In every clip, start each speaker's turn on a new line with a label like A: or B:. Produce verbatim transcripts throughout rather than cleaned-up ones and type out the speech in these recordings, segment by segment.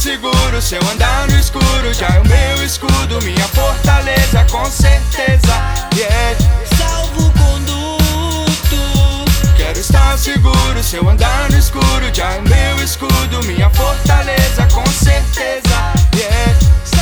A: seguro se eu andar no escuro. Já é o meu escudo, minha fortaleza, com certeza. Yeah.
B: Salvo-conduto.
A: Quero estar seguro se eu andar no escuro. Já é o meu escudo, minha fortaleza, com certeza. Yeah.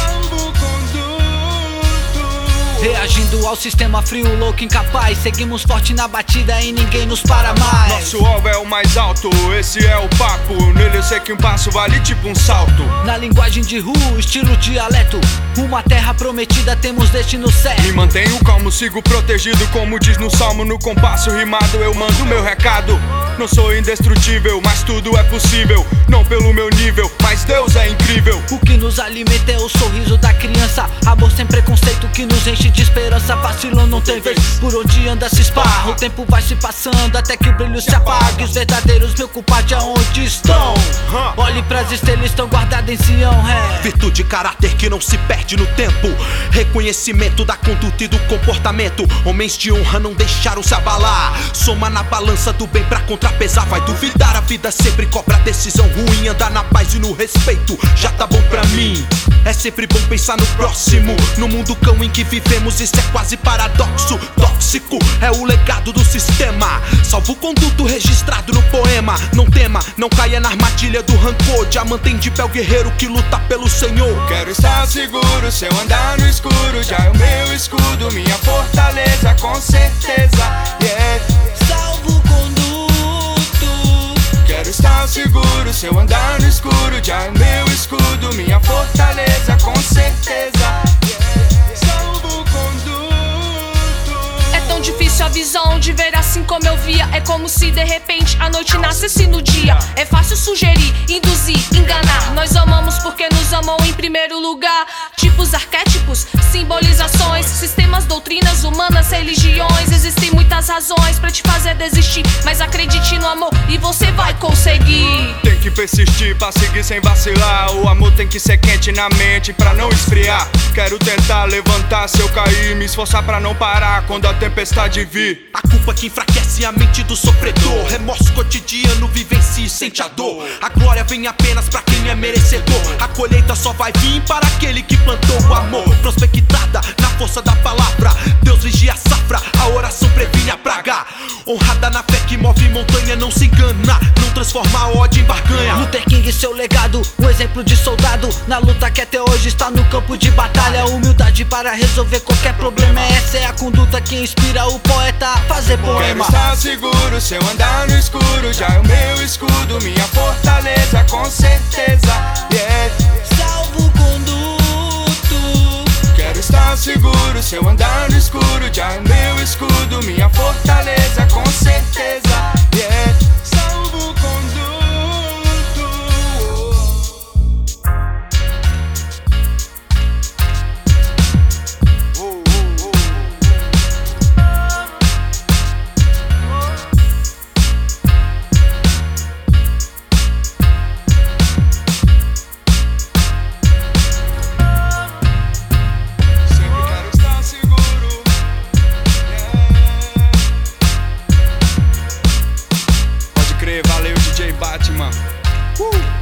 B: Reagindo ao sistema frio, louco, incapaz. Seguimos forte na batida e ninguém nos para mais.
A: Nosso alvo é o mais alto, esse é o papo. Nele eu sei que um passo vale tipo um salto.
B: Na linguagem de rua, estilo dialeto. Uma terra prometida, temos destino certo.
A: Me mantenho calmo, sigo protegido. Como diz no salmo, no compasso rimado eu mando meu recado. Não sou indestrutível, mas tudo é possível. Não pelo meu nível, mas Deus é incrível.
B: O que nos alimenta é o sorriso da criança. Amor sem preconceito que nos enche de esperança. Vacilo não tem vez, por onde anda se esparra. O tempo vai se passando até que o brilho se apague. Os verdadeiros meu culpado aonde estão? Olhe pras estrelas, estão guardadas em Sião. É.
C: Virtude, caráter que não se perde no tempo. Reconhecimento da conduta e do comportamento. Homens de honra não deixaram se abalar. Soma na balança do bem pra contrapesar. Vai duvidar, a vida sempre cobra decisão ruim. Andar na paz e no respeito já tá bom pra mim. É sempre bom pensar no próximo. No mundo cão em que vivemos, isso é quase paradoxo. Tóxico é o legado do sistema. Salvo-conduto registrado no poema. Não tema, não caia na armadilha do rancor. Já mantém de pé o guerreiro que luta pelo Senhor.
A: Quero estar seguro se eu andar no escuro. Já é o meu escudo, minha fortaleza, com certeza. Yeah.
B: Salvo-conduto.
A: Quero estar seguro se eu andar no escuro. Já é o meu escudo, minha fortaleza, com certeza.
D: Difícil a visão de ver assim como eu via. É como se de repente a noite nascesse no dia. É fácil sugerir, induzir, enganar. Nós amamos porque nos amam em primeiro lugar. Tipos, arquétipos, simbolizações, sistemas, doutrinas humanas, religiões. Existem muitas razões pra te fazer desistir, mas acredite no amor e você vai conseguir.
A: Tem que persistir pra seguir sem vacilar. O amor tem que ser quente na mente pra não esfriar. Quero tentar levantar se eu cair, me esforçar pra não parar quando a tempestade vir.
C: A culpa que enfraquece a mente do sofredor. Remorso cotidiano, vivencia e sente a dor. A glória vem apenas pra quem é merecedor. A colheita só vai vir para aquele que plantou o amor. Prospectada na força da palavra. Deus vigia a safra, a oração previne a praga. Honrada na fé que move montanha, não se engana. Não transforma a ódio em barganha.
B: Luther King, seu legado, um exemplo de soldado. Na luta que até hoje está no campo de batalha. Humildade para resolver qualquer problema. Essa é a conduta que inspira o poeta a fazer poema.
A: Quero estar seguro se eu andar no escuro. Já é o meu escudo, minha fortaleza, com certeza. Yeah.
B: Salvo-conduto.
A: Quero estar seguro se eu andar no escuro. Já é o meu escudo, minha fortaleza, com certeza. Yeah. Valeu, D J Batman. Uh!